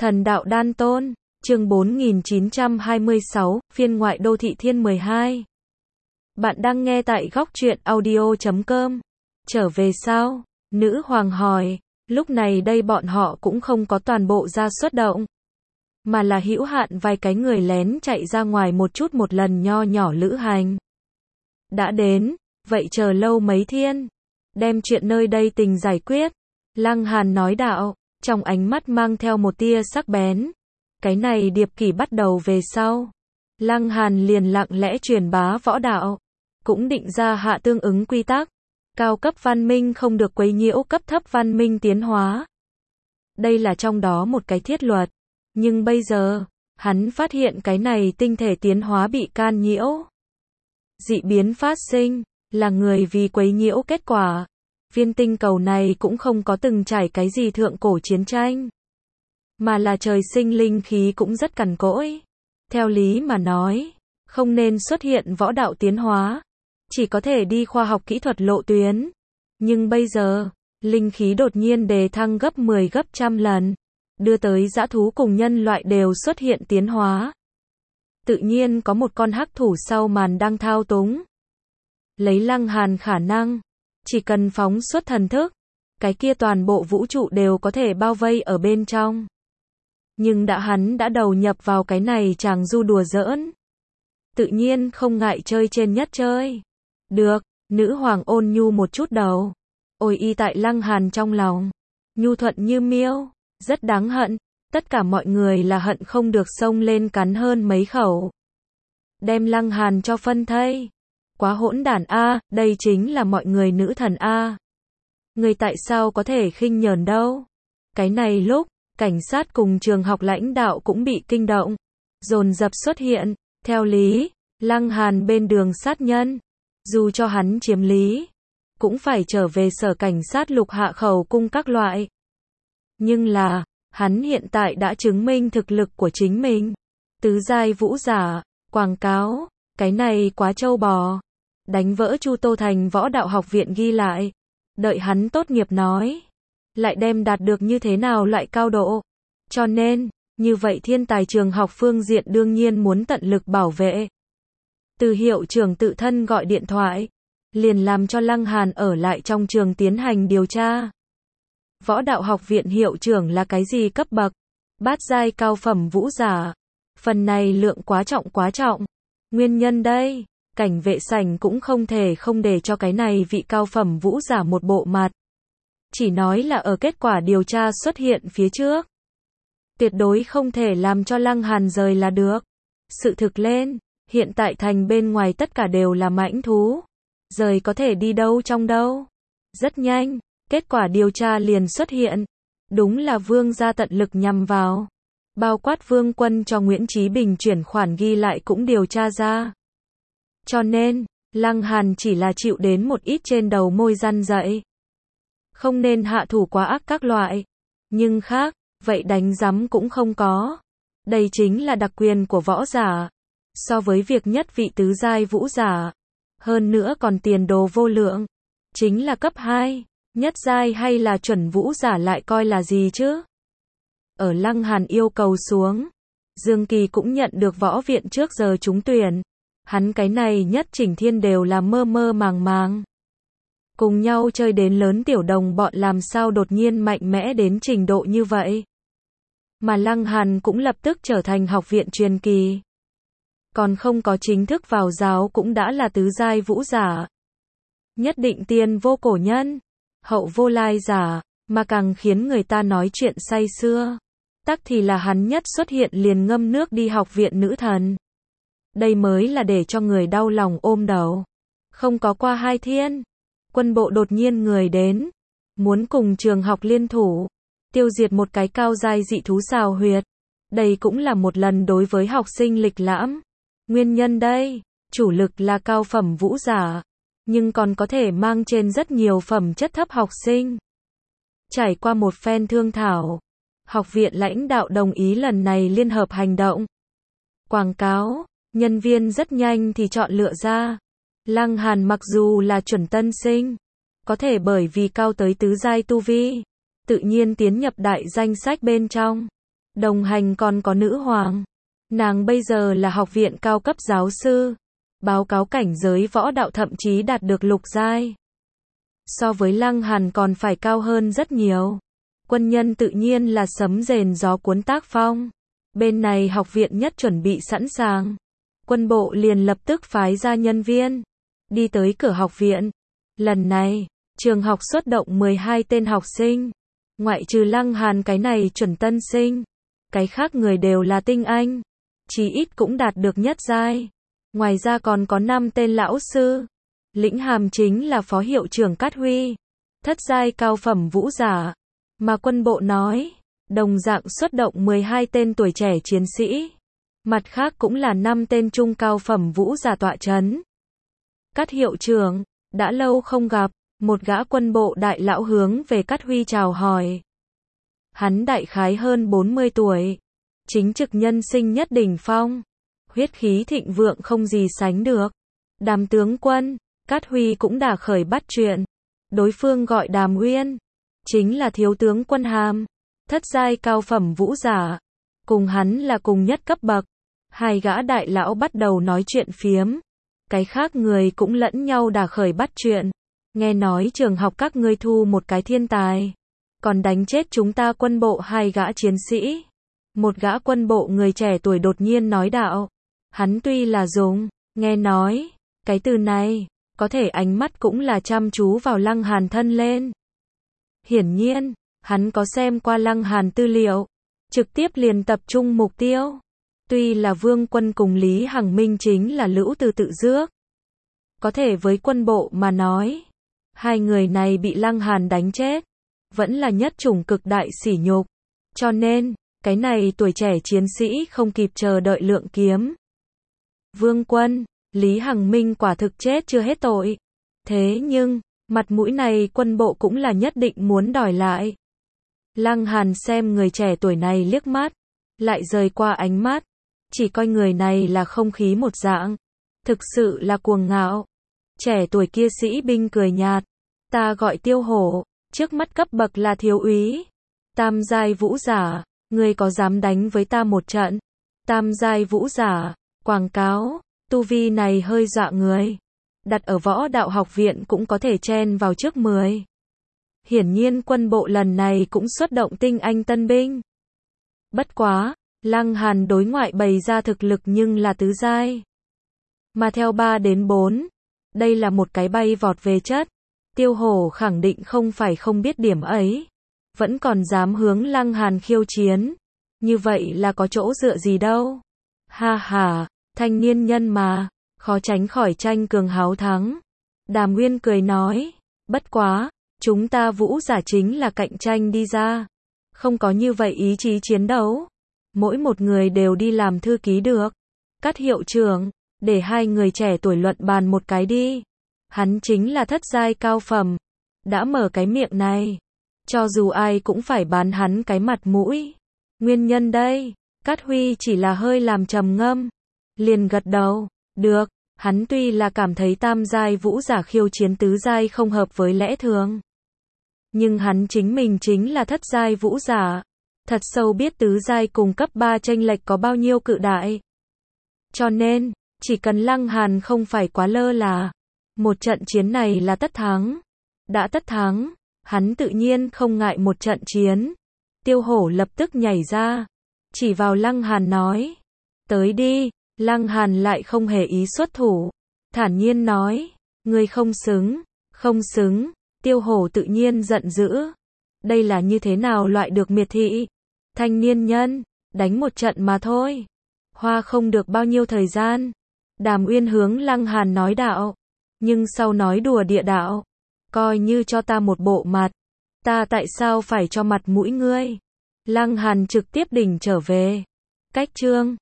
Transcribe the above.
Thần đạo đan tôn, chương 4926, phiên ngoại đô thị thiên 12. Bạn đang nghe tại góc truyện audio.com. Trở về sao? Nữ hoàng hỏi. Lúc này đây bọn họ cũng không có toàn bộ ra xuất động, mà là hữu hạn vài cái người lén chạy ra ngoài một chút một lần nho nhỏ lữ hành. Đã đến, vậy chờ lâu mấy thiên, đem chuyện nơi đây tình giải quyết. Lăng Hàn nói đạo, trong ánh mắt mang theo một tia sắc bén. Cái này điệp kỷ bắt đầu về sau, Lăng Hàn liền lặng lẽ truyền bá võ đạo, cũng định ra hạ tương ứng quy tắc. Cao cấp văn minh không được quấy nhiễu cấp thấp văn minh tiến hóa. Đây là trong đó một cái thiết luật. Nhưng bây giờ, hắn phát hiện cái này tinh thể tiến hóa bị can nhiễu. Dị biến phát sinh, là người vì quấy nhiễu kết quả. Viên tinh cầu này cũng không có từng trải cái gì thượng cổ chiến tranh, mà là trời sinh linh khí cũng rất cằn cỗi. Theo lý mà nói, không nên xuất hiện võ đạo tiến hóa, chỉ có thể đi khoa học kỹ thuật lộ tuyến. Nhưng bây giờ, linh khí đột nhiên đề thăng gấp 10 gấp trăm lần, đưa tới dã thú cùng nhân loại đều xuất hiện tiến hóa. Tự nhiên có một con hắc thủ sau màn đang thao túng. Lấy Lăng Hàn khả năng, chỉ cần phóng xuất thần thức, cái kia toàn bộ vũ trụ đều có thể bao vây ở bên trong. Nhưng hắn đã đầu nhập vào cái này chàng du đùa giỡn, tự nhiên không ngại chơi trên nhất chơi. Được, nữ hoàng ôn nhu một chút đầu. Ôi y tại Lăng Hàn trong lòng, nhu thuận như miêu, rất đáng hận. Tất cả mọi người là hận không được xông lên cắn hơn mấy khẩu, đem Lăng Hàn cho phân thây. Quá hỗn đản a, đây chính là mọi người nữ thần a. Người tại sao có thể khinh nhờn đâu? Cái này lúc, cảnh sát cùng trường học lãnh đạo cũng bị kinh động, dồn dập xuất hiện. Theo lý, Lăng Hàn bên đường sát nhân, dù cho hắn chiếm lý, cũng phải trở về sở cảnh sát lục hạ khẩu cung các loại. Nhưng là, hắn hiện tại đã chứng minh thực lực của chính mình. Tứ giai vũ giả, quảng cáo, cái này quá trâu bò. Đánh vỡ Chu Tô Thành Võ Đạo Học Viện ghi lại. Đợi hắn tốt nghiệp nói, lại đem đạt được như thế nào loại cao độ. Cho nên, như vậy thiên tài trường học phương diện đương nhiên muốn tận lực bảo vệ. Từ hiệu trưởng tự thân gọi điện thoại, liền làm cho Lăng Hàn ở lại trong trường tiến hành điều tra. Võ Đạo Học Viện hiệu trưởng là cái gì cấp bậc? Bát giai cao phẩm vũ giả. Phần này lượng quá trọng. Nguyên nhân đây, cảnh vệ sảnh cũng không thể không để cho cái này vị cao phẩm vũ giả một bộ mặt. Chỉ nói là ở kết quả điều tra xuất hiện phía trước, tuyệt đối không thể làm cho Lăng Hàn rời là được. Sự thực lên, hiện tại thành bên ngoài tất cả đều là mãnh thú, rời có thể đi đâu trong đâu. Rất nhanh, kết quả điều tra liền xuất hiện. Đúng là Vương gia tận lực nhằm vào, bao quát Vương Quân cho Nguyễn Chí Bình chuyển khoản ghi lại cũng điều tra ra. Cho nên, Lăng Hàn chỉ là chịu đến một ít trên đầu môi răn dạy, không nên hạ thủ quá ác các loại. Nhưng khác, vậy đánh rắm cũng không có. Đây chính là đặc quyền của võ giả. So với việc nhất vị tứ giai vũ giả, hơn nữa còn tiền đồ vô lượng, chính là cấp 2, nhất giai hay là chuẩn vũ giả lại coi là gì chứ? Ở Lăng Hàn yêu cầu xuống, Dương Kỳ cũng nhận được võ viện trước giờ trúng tuyển. Hắn cái này nhất chỉnh thiên đều là mơ mơ màng màng. Cùng nhau chơi đến lớn tiểu đồng bọn làm sao đột nhiên mạnh mẽ đến trình độ như vậy. Mà Lăng Hàn cũng lập tức trở thành học viện truyền kỳ. Còn không có chính thức vào giáo cũng đã là tứ giai vũ giả. Nhất định tiền vô cổ nhân, hậu vô lai giả, mà càng khiến người ta nói chuyện say sưa. Tắc thì là hắn nhất xuất hiện liền ngâm nước đi học viện nữ thần. Đây mới là để cho người đau lòng ôm đầu. Không có qua 2 thiên, quân bộ đột nhiên người đến, muốn cùng trường học liên thủ, tiêu diệt một cái cao giai dị thú xào huyệt. Đây cũng là một lần đối với học sinh lịch lãm. Nguyên nhân đây, chủ lực là cao phẩm vũ giả, nhưng còn có thể mang trên rất nhiều phẩm chất thấp học sinh. Trải qua một phen thương thảo, học viện lãnh đạo đồng ý lần này liên hợp hành động. Quảng cáo, nhân viên rất nhanh thì chọn lựa ra. Lăng Hàn mặc dù là chuẩn tân sinh, có thể bởi vì cao tới tứ giai tu vi, tự nhiên tiến nhập đại danh sách bên trong. Đồng hành còn có nữ hoàng. Nàng bây giờ là học viện cao cấp giáo sư. Báo cáo cảnh giới võ đạo thậm chí đạt được lục giai. So với Lăng Hàn còn phải cao hơn rất nhiều. Quân nhân tự nhiên là sấm rền gió cuốn tác phong. Bên này học viện nhất chuẩn bị sẵn sàng. Quân bộ liền lập tức phái ra nhân viên. Đi tới cửa học viện. Lần này, trường học xuất động 12 tên học sinh. Ngoại trừ Lăng Hàn cái này chuẩn tân sinh. Cái khác người đều là tinh anh. Chí ít cũng đạt được nhất giai. Ngoài ra còn có 5 tên lão sư. Lĩnh hàm chính là phó hiệu trưởng Cát Huy. Thất giai cao phẩm vũ giả. Mà quân bộ nói, đồng dạng xuất động 12 tên tuổi trẻ chiến sĩ. Mặt khác cũng là 5 tên trung cao phẩm vũ giả tọa chấn. Cát hiệu trưởng, đã lâu không gặp, một gã quân bộ đại lão hướng về Cát Huy chào hỏi. Hắn đại khái hơn 40 tuổi. Chính trực nhân sinh nhất đỉnh phong. Huyết khí thịnh vượng không gì sánh được. Đàm tướng quân, Cát Huy cũng đã khởi bắt chuyện. Đối phương gọi Đàm Uyên. Chính là thiếu tướng quân hàm. Thất giai cao phẩm vũ giả. Cùng hắn là cùng nhất cấp bậc. Hai gã đại lão bắt đầu nói chuyện phiếm. Cái khác người cũng lẫn nhau đã khởi bắt chuyện. Nghe nói trường học các ngươi thu một cái thiên tài. Còn đánh chết chúng ta quân bộ 2 gã chiến sĩ. Một gã quân bộ người trẻ tuổi đột nhiên nói đạo. Hắn tuy là dùng, nghe nói, cái từ này, có thể ánh mắt cũng là chăm chú vào Lăng Hàn thân lên. Hiển nhiên, hắn có xem qua Lăng Hàn tư liệu, trực tiếp liền tập trung mục tiêu. Tuy là Vương Quân cùng Lý Hằng Minh chính là lữ từ tự dước. Có thể với quân bộ mà nói, hai người này bị Lăng Hàn đánh chết, vẫn là nhất chủng cực đại sỉ nhục. Cho nên, cái này tuổi trẻ chiến sĩ không kịp chờ đợi lượng kiếm. Vương Quân, Lý Hằng Minh quả thực chết chưa hết tội. Thế nhưng, mặt mũi này quân bộ cũng là nhất định muốn đòi lại. Lăng Hàn xem người trẻ tuổi này liếc mắt, lại rời qua ánh mắt, chỉ coi người này là không khí một dạng, thực sự là cuồng ngạo. Trẻ tuổi kia sĩ binh cười nhạt, ta gọi Tiêu Hổ, trước mắt cấp bậc là thiếu úy, tam giai vũ giả, ngươi có dám đánh với ta một trận? Tam giai vũ giả, quảng cáo, tu vi này hơi dọa người. Đặt ở võ đạo học viện cũng có thể chen vào trước 10. Hiển nhiên quân bộ lần này cũng xuất động tinh anh tân binh. Bất quá, Lăng Hàn đối ngoại bày ra thực lực nhưng là tứ giai. Mà theo 3 đến 4, đây là một cái bay vọt về chất. Tiêu Hổ khẳng định không phải không biết điểm ấy. Vẫn còn dám hướng Lăng Hàn khiêu chiến. Như vậy là có chỗ dựa gì đâu. Ha ha, thanh niên nhân mà, khó tránh khỏi tranh cường háo thắng. Đàm Nguyên cười nói, bất quá, chúng ta vũ giả chính là cạnh tranh đi ra. Không có như vậy ý chí chiến đấu. Mỗi một người đều đi làm thư ký được. Cát hiệu trưởng, để hai người trẻ tuổi luận bàn một cái đi. Hắn chính là thất giai cao phẩm. Đã mở cái miệng này. Cho dù ai cũng phải bán hắn cái mặt mũi. Nguyên nhân đây, Cát Huy chỉ là hơi làm trầm ngâm. Liền gật đầu, được, hắn tuy là cảm thấy tam giai vũ giả khiêu chiến tứ giai không hợp với lẽ thường. Nhưng hắn chính mình chính là thất giai vũ giả. Thật sâu biết tứ giai cùng cấp 3 chênh lệch có bao nhiêu cự đại. Cho nên, chỉ cần Lăng Hàn không phải quá lơ là. Một trận chiến này là tất thắng. Đã tất thắng, hắn tự nhiên không ngại một trận chiến. Tiêu Hổ lập tức nhảy ra. Chỉ vào Lăng Hàn nói. Tới đi, Lăng Hàn lại không hề ý xuất thủ. Thản nhiên nói. Ngươi không xứng, không xứng. Tiêu Hổ tự nhiên giận dữ. Đây là như thế nào loại được miệt thị? Thanh niên nhân, đánh một trận mà thôi. Hoa không được bao nhiêu thời gian. Đàm Uyên hướng Lăng Hàn nói đạo. Nhưng sau nói đùa địa đạo. Coi như cho ta một bộ mặt. Ta tại sao phải cho mặt mũi ngươi? Lăng Hàn trực tiếp đỉnh trở về. Cách chương